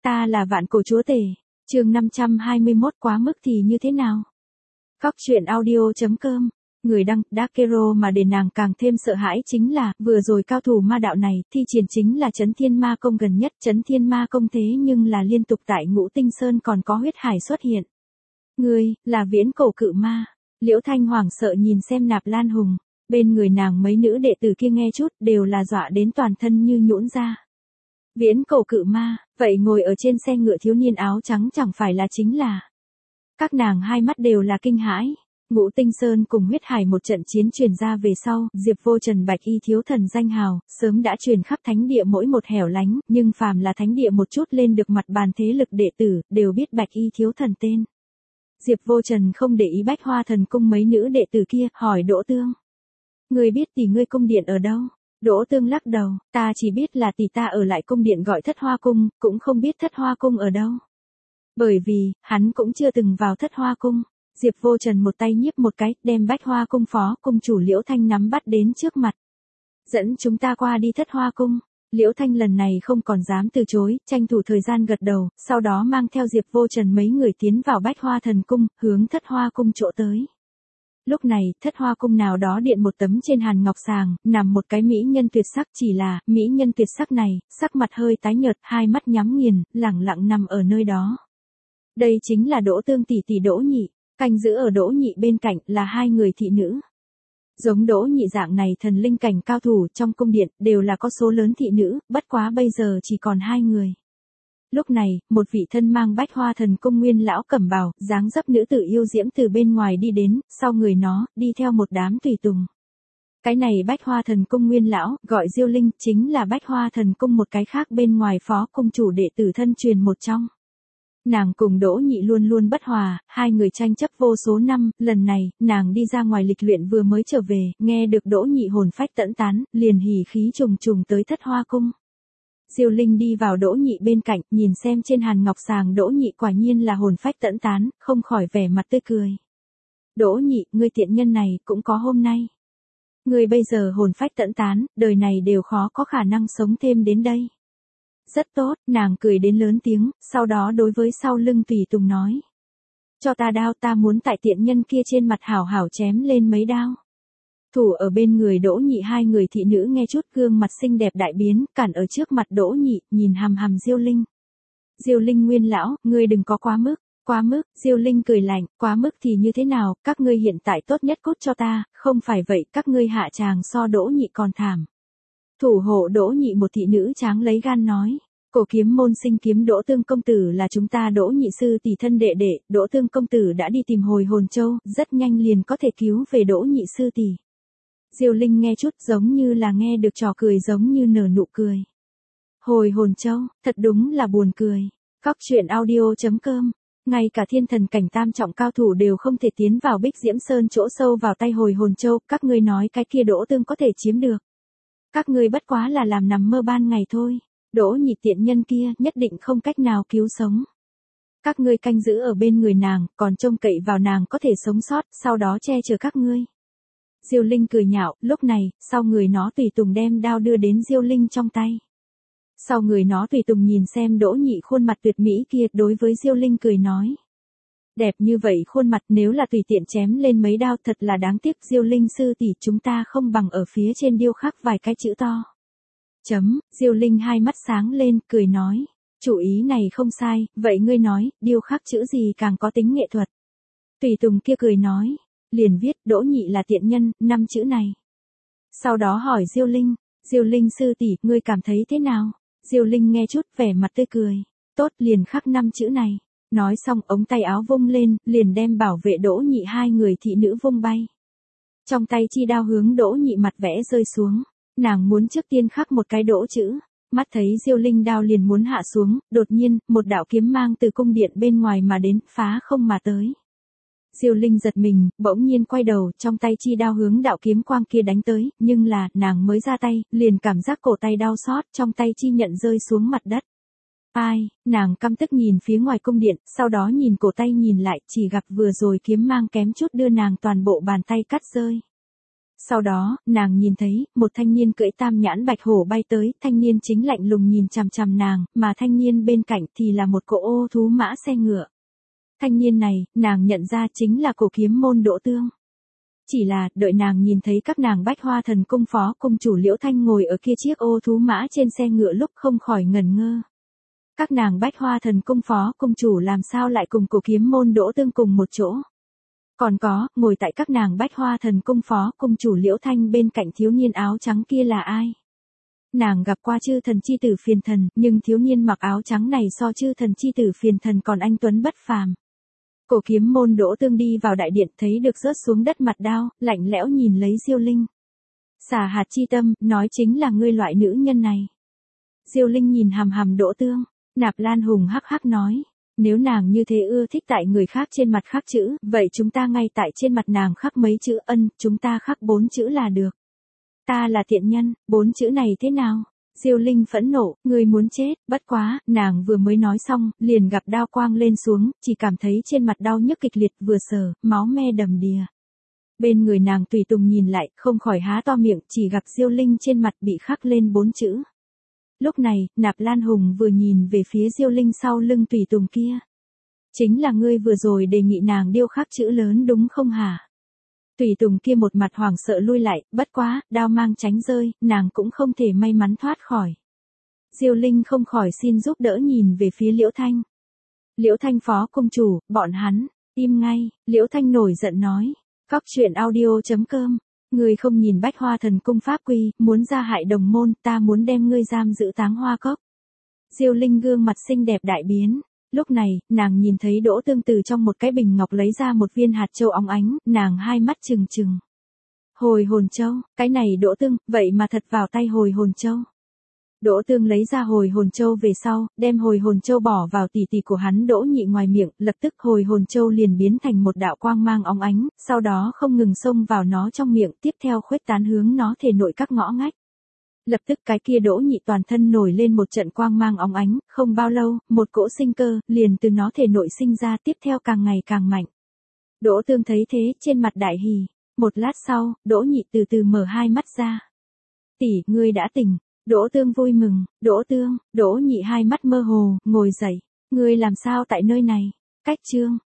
Ta là vạn cổ chúa tể. Chương 521 quá mức thì như thế nào? Góc truyện audio.com. Người đăng Dakero mà để nàng càng thêm sợ hãi chính là, vừa rồi cao thủ ma đạo này, thi triển chính là Chấn Thiên Ma Công gần nhất, Chấn Thiên Ma Công thế nhưng là liên tục tại Ngũ Tinh Sơn còn có huyết hải xuất hiện. Ngươi, là viễn cổ cự ma. Liễu Thanh hoảng sợ nhìn xem Nạp Lan Hùng, bên người nàng mấy nữ đệ tử kia nghe chút, đều là dọa đến toàn thân như nhũn ra. Viễn cổ cự ma, vậy ngồi ở trên xe ngựa thiếu niên áo trắng chẳng phải là chính là. Các nàng hai mắt đều là kinh hãi. Ngũ Tinh Sơn cùng huyết hải một trận chiến truyền ra về sau, Diệp Vô Trần Bạch Y thiếu thần danh hào, sớm đã truyền khắp thánh địa mỗi một hẻo lánh, nhưng phàm là thánh địa một chút lên được mặt bàn thế lực đệ tử, đều biết Bạch Y thiếu thần tên. Diệp Vô Trần không để ý Bách Hoa Thần Cung mấy nữ đệ tử kia, hỏi Đỗ Tương. Ngươi biết tỷ ngươi cung điện ở đâu? Đỗ Tương lắc đầu, ta chỉ biết là tỷ ta ở lại cung điện gọi Thất Hoa Cung, cũng không biết Thất Hoa Cung ở đâu. Bởi vì, hắn cũng chưa từng vào Thất Hoa Cung. Diệp Vô Trần một tay nhiếp một cái, đem Bách Hoa Cung phó cung chủ Liễu Thanh nắm bắt đến trước mặt. Dẫn chúng ta qua đi Thất Hoa Cung. Liễu Thanh lần này không còn dám từ chối, tranh thủ thời gian gật đầu, sau đó mang theo Diệp Vô Trần mấy người tiến vào Bách Hoa Thần Cung, hướng Thất Hoa Cung chỗ tới. Lúc này, Thất Hoa Cung nào đó điện một tấm trên hàn ngọc sàng, nằm một cái mỹ nhân tuyệt sắc, chỉ là, mỹ nhân tuyệt sắc này, sắc mặt hơi tái nhợt, hai mắt nhắm nghiền, lẳng lặng nằm ở nơi đó. Đây chính là Đỗ Tương tỷ tỷ Đỗ Nhị, canh giữ ở Đỗ Nhị bên cạnh là hai người thị nữ. Giống Đỗ Nhị dạng này thần linh cảnh cao thủ trong cung điện, đều là có số lớn thị nữ, bất quá bây giờ chỉ còn hai người. Lúc này, một vị thân mang Bách Hoa Thần Cung nguyên lão cẩm bào, dáng dấp nữ tử yêu diễm từ bên ngoài đi đến, sau người nó, đi theo một đám tùy tùng. Cái này Bách Hoa Thần Cung nguyên lão, gọi Diêu Linh, chính là Bách Hoa Thần Cung một cái khác bên ngoài phó cung chủ đệ tử thân truyền một trong. Nàng cùng Đỗ Nhị luôn luôn bất hòa, hai người tranh chấp vô số năm, lần này, nàng đi ra ngoài lịch luyện vừa mới trở về, nghe được Đỗ Nhị hồn phách tẫn tán, liền hỉ khí trùng trùng tới Thất Hoa Cung. Diêu Linh đi vào Đỗ Nhị bên cạnh, nhìn xem trên hàn ngọc sàng Đỗ Nhị quả nhiên là hồn phách tẫn tán, không khỏi vẻ mặt tươi cười. Đỗ Nhị, ngươi tiện nhân này, cũng có hôm nay. Ngươi bây giờ hồn phách tẫn tán, đời này đều khó có khả năng sống thêm đến đây. Rất tốt, nàng cười đến lớn tiếng, sau đó đối với sau lưng tùy tùng nói. Cho ta đao, ta muốn tại tiện nhân kia trên mặt hảo hảo chém lên mấy đao. Thủ ở bên người Đỗ Nhị hai người thị nữ nghe chút gương mặt xinh đẹp đại biến, cản ở trước mặt Đỗ Nhị, nhìn hằm hằm Diêu Linh. Diêu Linh nguyên lão, ngươi đừng có quá mức. Quá mức, Diêu Linh cười lạnh, quá mức thì như thế nào, các ngươi hiện tại tốt nhất cút cho ta, không phải vậy các ngươi hạ tràng so Đỗ Nhị còn thảm. Thủ hộ Đỗ Nhị một thị nữ tráng lấy gan nói. Cổ kiếm môn sinh kiếm Đỗ Tương công tử là chúng ta Đỗ Nhị sư tỷ thân đệ đệ, Đỗ Tương công tử đã đi tìm hồi hồn châu, rất nhanh liền có thể cứu về Đỗ Nhị sư tỷ. Diêu Linh nghe chút giống như là nghe được trò cười giống như nở nụ cười. Hồi hồn châu, thật đúng là buồn cười. Góc truyện audio.com. Ngay cả thiên thần cảnh tam trọng cao thủ đều không thể tiến vào Bích Diễm Sơn chỗ sâu vào tay hồi hồn châu, các ngươi nói cái kia Đỗ Tương có thể chiếm được. Các ngươi bất quá là làm nằm mơ ban ngày thôi. Đỗ Nhị tiện nhân kia nhất định không cách nào cứu sống. Các ngươi canh giữ ở bên người nàng, còn trông cậy vào nàng có thể sống sót, sau đó che chở các ngươi. Diêu Linh cười nhạo, lúc này, sau người nó tùy tùng đem đao đưa đến Diêu Linh trong tay. Sau người nó tùy tùng nhìn xem Đỗ Nhị khuôn mặt tuyệt mỹ kia, đối với Diêu Linh cười nói. Đẹp như vậy khuôn mặt nếu là tùy tiện chém lên mấy đao thật là đáng tiếc. Diêu Linh sư tỷ, chúng ta không bằng ở phía trên điêu khắc vài cái chữ to. Diêu Linh hai mắt sáng lên, cười nói. Chủ ý này không sai, vậy ngươi nói, điêu khắc chữ gì càng có tính nghệ thuật. Tùy tùng kia cười nói. Liền viết Đỗ Nhị là tiện nhân, 5 chữ này. Sau đó hỏi Diêu Linh sư tỷ, ngươi cảm thấy thế nào? Diêu Linh nghe chút vẻ mặt tươi cười. Tốt, liền khắc 5 chữ này. Nói xong ống tay áo vung lên, liền đem bảo vệ Đỗ Nhị hai người thị nữ vung bay. Trong tay chi đao hướng Đỗ Nhị mặt vẽ rơi xuống. Nàng muốn trước tiên khắc một cái đỗ chữ. Mắt thấy Diêu Linh đao liền muốn hạ xuống, đột nhiên, một đạo kiếm mang từ cung điện bên ngoài mà đến, phá không mà tới. Diêu Linh giật mình, bỗng nhiên quay đầu, trong tay chi đao hướng đạo kiếm quang kia đánh tới, nhưng là, nàng mới ra tay, liền cảm giác cổ tay đau xót, trong tay chi nhận rơi xuống mặt đất. Ai, nàng căm tức nhìn phía ngoài cung điện, sau đó nhìn cổ tay nhìn lại, chỉ gặp vừa rồi kiếm mang kém chút đưa nàng toàn bộ bàn tay cắt rơi. Sau đó, nàng nhìn thấy, một thanh niên cưỡi tam nhãn bạch hổ bay tới, thanh niên chính lạnh lùng nhìn chằm chằm nàng, mà thanh niên bên cạnh thì là một cỗ ô thú mã xe ngựa. Thanh niên này, nàng nhận ra chính là Cổ Kiếm Môn Đỗ Tương. Chỉ là, đợi nàng nhìn thấy các nàng Bách Hoa Thần Cung phó cung chủ Liễu Thanh ngồi ở kia chiếc ô thú mã trên xe ngựa lúc không khỏi ngẩn ngơ. Các nàng Bách Hoa Thần Cung phó cung chủ làm sao lại cùng Cổ Kiếm Môn Đỗ Tương cùng một chỗ. Còn có, ngồi tại các nàng Bách Hoa Thần Cung phó cung chủ Liễu Thanh bên cạnh thiếu niên áo trắng kia là ai? Nàng gặp qua chư thần chi tử Phiền Thần, nhưng thiếu niên mặc áo trắng này so chư thần chi tử Phiền Thần còn anh tuấn bất phàm. Cổ Kiếm Môn Đỗ Tương đi vào đại điện thấy được rớt xuống đất mặt đao, lạnh lẽo nhìn lấy Diêu Linh. Xả hạt chi tâm, nói chính là ngươi loại nữ nhân này. Diêu Linh nhìn hằm hằm Đỗ Tương, Nạp Lan Hùng hắc hắc nói. Nếu nàng như thế ưa thích tại người khác trên mặt khắc chữ, vậy chúng ta ngay tại trên mặt nàng khắc mấy chữ ân, chúng ta khắc 4 chữ là được. Ta là thiện nhân, 4 chữ này thế nào? Diêu Linh phẫn nộ, người muốn chết, bất quá, nàng vừa mới nói xong, liền gặp đao quang lên xuống, chỉ cảm thấy trên mặt đau nhức kịch liệt vừa sờ, máu me đầm đìa. Bên người nàng tùy tùng nhìn lại, không khỏi há to miệng, chỉ gặp Diêu Linh trên mặt bị khắc lên 4 chữ. Lúc này, Nạp Lan Hùng vừa nhìn về phía Diêu Linh sau lưng tùy tùng kia. Chính là ngươi vừa rồi đề nghị nàng điêu khắc chữ lớn đúng không hả? Tùy tùng kia một mặt hoảng sợ lui lại, bất quá, đao mang tránh rơi, nàng cũng không thể may mắn thoát khỏi. Diêu Linh không khỏi xin giúp đỡ nhìn về phía Liễu Thanh. Liễu Thanh phó cung chủ, bọn hắn, im ngay, Liễu Thanh nổi giận nói. Cóc truyện audio.com, ngươi không nhìn Bách Hoa Thần Cung pháp quy, muốn ra hại đồng môn, ta muốn đem ngươi giam giữ Táng Hoa Cốc. Diêu Linh gương mặt xinh đẹp đại biến. Lúc này, nàng nhìn thấy Đỗ Tương từ trong một cái bình ngọc lấy ra một viên hạt châu óng ánh, nàng hai mắt trừng trừng. Hồi hồn châu, cái này Đỗ Tương, vậy mà thật vào tay hồi hồn châu. Đỗ Tương lấy ra hồi hồn châu về sau, đem hồi hồn châu bỏ vào tỉ tỉ của hắn Đỗ Nhị ngoài miệng, lập tức hồi hồn châu liền biến thành một đạo quang mang óng ánh, sau đó không ngừng xông vào nó trong miệng, tiếp theo khuếch tán hướng nó thể nội các ngõ ngách. Lập tức cái kia Đỗ Nhị toàn thân nổi lên một trận quang mang óng ánh, không bao lâu, một cỗ sinh cơ, liền từ nó thể nội sinh ra tiếp theo càng ngày càng mạnh. Đỗ Tương thấy thế, trên mặt đại hỉ. Một lát sau, Đỗ Nhị từ từ mở hai mắt ra. Tỷ, ngươi đã tỉnh. Đỗ Tương vui mừng, Đỗ Nhị hai mắt mơ hồ, ngồi dậy. Ngươi làm sao tại nơi này? Cách chương.